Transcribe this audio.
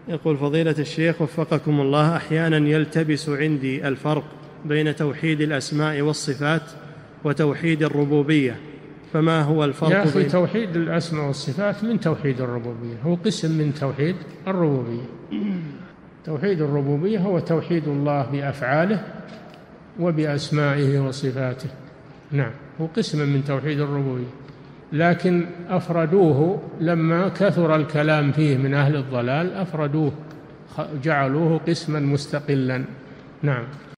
يقول فضيلة الشيخ وفقكم الله، أحيانا يلتبس عندي الفرق بين توحيد الأسماء والصفات وتوحيد الربوبية، فما هو الفرق؟ يا أخي توحيد الأسماء والصفات من توحيد الربوبية، هو قسم من توحيد الربوبية. توحيد الربوبية هو توحيد الله بأفعاله وبأسمائه وصفاته، نعم، هو قسم من توحيد الربوبية، لكن أفردوه لما كثر الكلام فيه من أهل الضلال، أفردوه جعلوه قسما مستقلا، نعم.